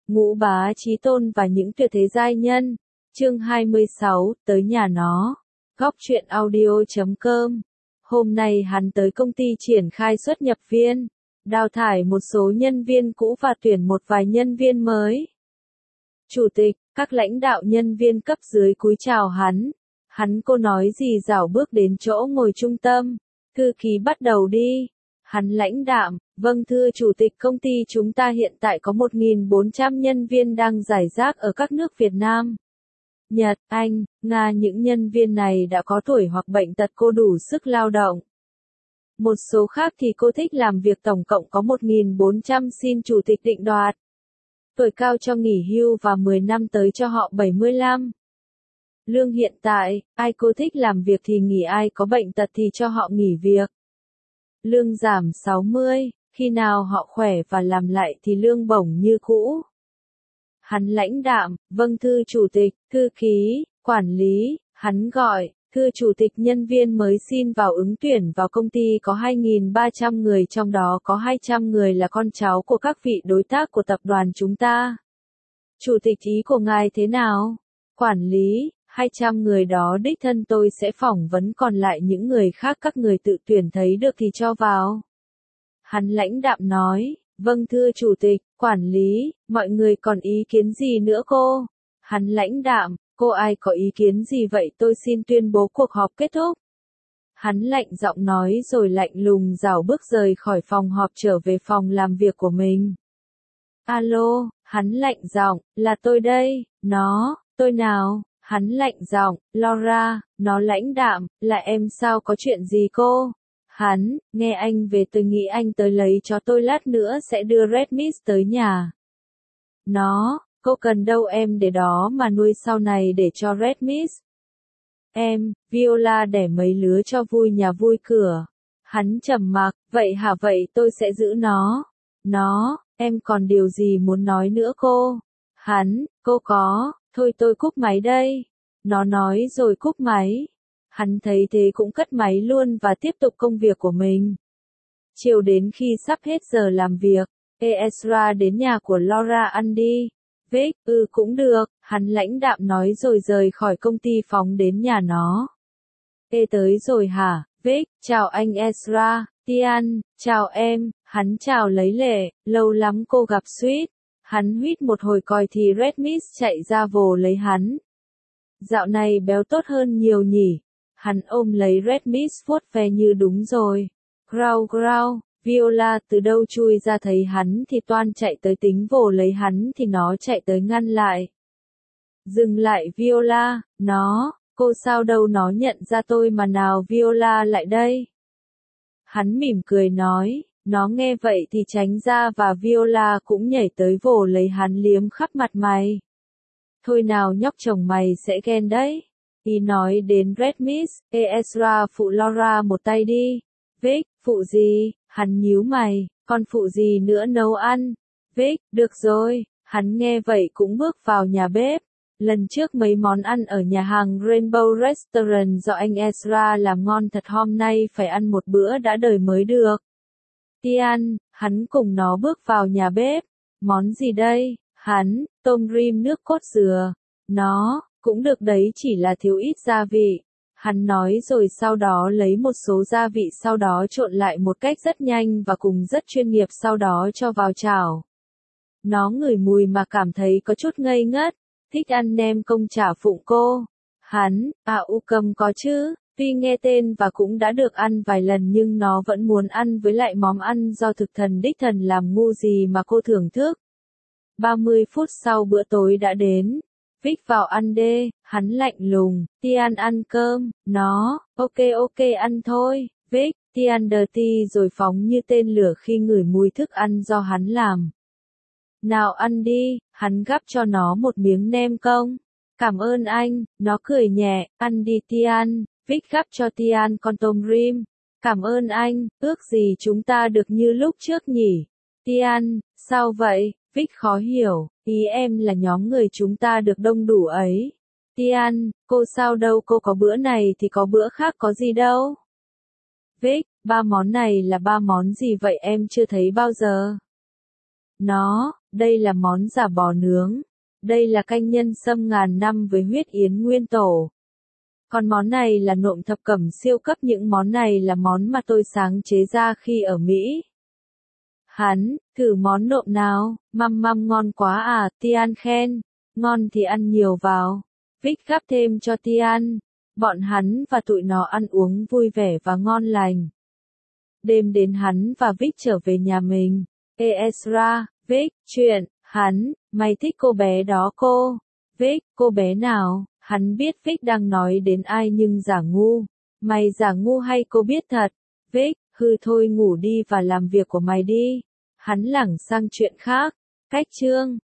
Ngũ Bá Chí Tôn và những tuyệt thế giai nhân. Chương 26, tới nhà nó. Góc truyện audio.com. Hôm nay hắn tới công ty triển khai xuất nhập viên, đào thải một số nhân viên cũ và tuyển một vài nhân viên mới. Chủ tịch, các lãnh đạo nhân viên cấp dưới cúi chào hắn. Cô nói gì rảo bước đến chỗ ngồi trung tâm. Thư ký bắt đầu đi. Hắn lãnh đạm, vâng thưa chủ tịch, công ty chúng ta hiện tại có 1.400 nhân viên đang rải rác ở các nước Việt Nam, Nhật, Anh, Nga. Những nhân viên này đã có tuổi hoặc bệnh tật, cô đủ sức lao động. Một số khác thì cô thích làm việc. Tổng cộng có 1.400, xin chủ tịch định đoạt. Tuổi cao cho nghỉ hưu và 10 năm tới cho họ 75. Lương hiện tại, ai cô thích làm việc thì nghỉ, ai có bệnh tật thì cho họ nghỉ việc. Lương giảm 60, khi nào họ khỏe và làm lại thì lương bổng như cũ. Hắn lãnh đạm, vâng thưa chủ tịch. Thư ký, quản lý, hắn gọi, thưa chủ tịch, nhân viên mới xin vào ứng tuyển vào công ty có 2.300 người, trong đó có 200 người là con cháu của các vị đối tác của tập đoàn chúng ta. Chủ tịch, ý của ngài thế nào? Quản lý, 200 người đó đích thân tôi sẽ phỏng vấn, còn lại những người khác các người tự tuyển, thấy được thì cho vào. Hắn lãnh đạm nói, vâng thưa chủ tịch. Quản lý, mọi người còn ý kiến gì nữa cô? Hắn lãnh đạm, cô ai có ý kiến gì vậy? Tôi xin tuyên bố cuộc họp kết thúc. Hắn lạnh giọng nói rồi lạnh lùng rảo bước rời khỏi phòng họp trở về phòng làm việc của mình. Alo, hắn lạnh giọng, là tôi đây. Nó, tôi nào? Hắn lạnh giọng, Laura. Nó lãnh đạm, là em. Sao, có chuyện gì cô? Hắn, nghe anh về, tôi nghĩ anh tới lấy cho tôi, lát nữa sẽ đưa Red Miss tới nhà. Nó, cô cần đâu, em để đó mà nuôi sau này để cho Red Miss. Em, Viola đẻ mấy lứa cho vui nhà vui cửa. Hắn trầm mặc, vậy hả, vậy tôi sẽ giữ nó. Nó, em còn điều gì muốn nói nữa cô? Hắn, cô có, thôi tôi cúp máy đây. Nó nói rồi cúp máy. Hắn thấy thế cũng cất máy luôn và tiếp tục công việc của mình. Chiều đến khi sắp hết giờ làm việc, Ezra đến nhà của Laura ăn đi. Vic, cũng được, hắn lãnh đạm nói rồi rời khỏi công ty phóng đến nhà nó. Tới rồi hả, Vic? Chào anh Ezra. Tian, chào em. Hắn chào lấy lệ, lâu lắm cô gặp Sweet. Hắn huýt một hồi còi thì Red Miss chạy ra vồ lấy hắn. Dạo này béo tốt hơn nhiều nhỉ? Hắn ôm lấy Red Miss vuốt ve như đúng rồi. Growl growl. Viola từ đâu chui ra thấy hắn thì toan chạy tới, tính vồ lấy hắn thì nó chạy tới ngăn lại. Dừng lại Viola. Cô sao đâu, nó nhận ra tôi mà. Nào Viola, lại đây. Hắn mỉm cười nói. Nó nghe vậy thì tránh ra và Viola cũng nhảy tới vồ lấy hắn, liếm khắp mặt mày. Thôi nào nhóc chồng, mày sẽ ghen đấy. Y nói đến Red Miss, Ezra phụ Laura một tay đi. Vic, phụ gì? Hắn nhíu mày, còn phụ gì nữa, nấu ăn. Vic, được rồi. Hắn nghe vậy cũng bước vào nhà bếp. Lần trước mấy món ăn ở nhà hàng Rainbow Restaurant do anh Ezra làm ngon thật, hôm nay phải ăn một bữa đã đời mới được. Tian, hắn cùng nó bước vào nhà bếp. Món gì đây? Hắn, tôm rim nước cốt dừa. Nó, cũng được đấy, chỉ là thiếu ít gia vị. Hắn nói rồi sau đó lấy một số gia vị, sau đó trộn lại một cách rất nhanh và cùng rất chuyên nghiệp, sau đó cho vào chảo. Nó ngửi mùi mà cảm thấy có chút ngây ngất. Thích ăn nem công chả phụng cô? Hắn, cầm có chứ. Tuy nghe tên và cũng đã được ăn vài lần nhưng nó vẫn muốn ăn với lại món ăn do thực thần đích thần làm, ngu gì mà cô thưởng thức. 30 phút sau bữa tối đã đến. Vic vào ăn đê, hắn lạnh lùng. Tian ăn cơm. Nó, ok ăn thôi. Vic, Tian dirty rồi phóng như tên lửa khi ngửi mùi thức ăn do hắn làm. Nào ăn đi, hắn gắp cho nó một miếng nem công. Cảm ơn anh. Nó cười nhẹ, ăn đi Tian. Vic gắp cho Tian con tôm rim. Cảm ơn anh, ước gì chúng ta được như lúc trước nhỉ? Tian, sao vậy? Vic khó hiểu, ý em là nhóm người chúng ta được đông đủ ấy. Tian, cô sao đâu, cô có bữa này thì có bữa khác có gì đâu. Vic, 3 món này là 3 món gì vậy, em chưa thấy bao giờ. Nó, Đây là món giả bò nướng. Đây là canh nhân sâm ngàn năm với huyết yến nguyên tổ. Còn món này là nộm thập cẩm siêu cấp, những món này là món mà tôi sáng chế ra khi ở Mỹ. Hắn, thử món nộm nào, măm ngon quá à, Tian khen. Ngon thì ăn nhiều vào. Vic gắp thêm cho Tian. Bọn hắn và tụi nó ăn uống vui vẻ và ngon lành. Đêm đến hắn và Vic trở về nhà mình. Ezra, Vic, chuyện, hắn, mày thích cô bé đó cô. Vic, cô bé nào? Hắn biết Vic đang nói đến ai nhưng giả ngu. Mày giả ngu hay cô biết thật? Vic, hư thôi ngủ đi và làm việc của mày đi. Hắn lảng sang chuyện khác. Cách chương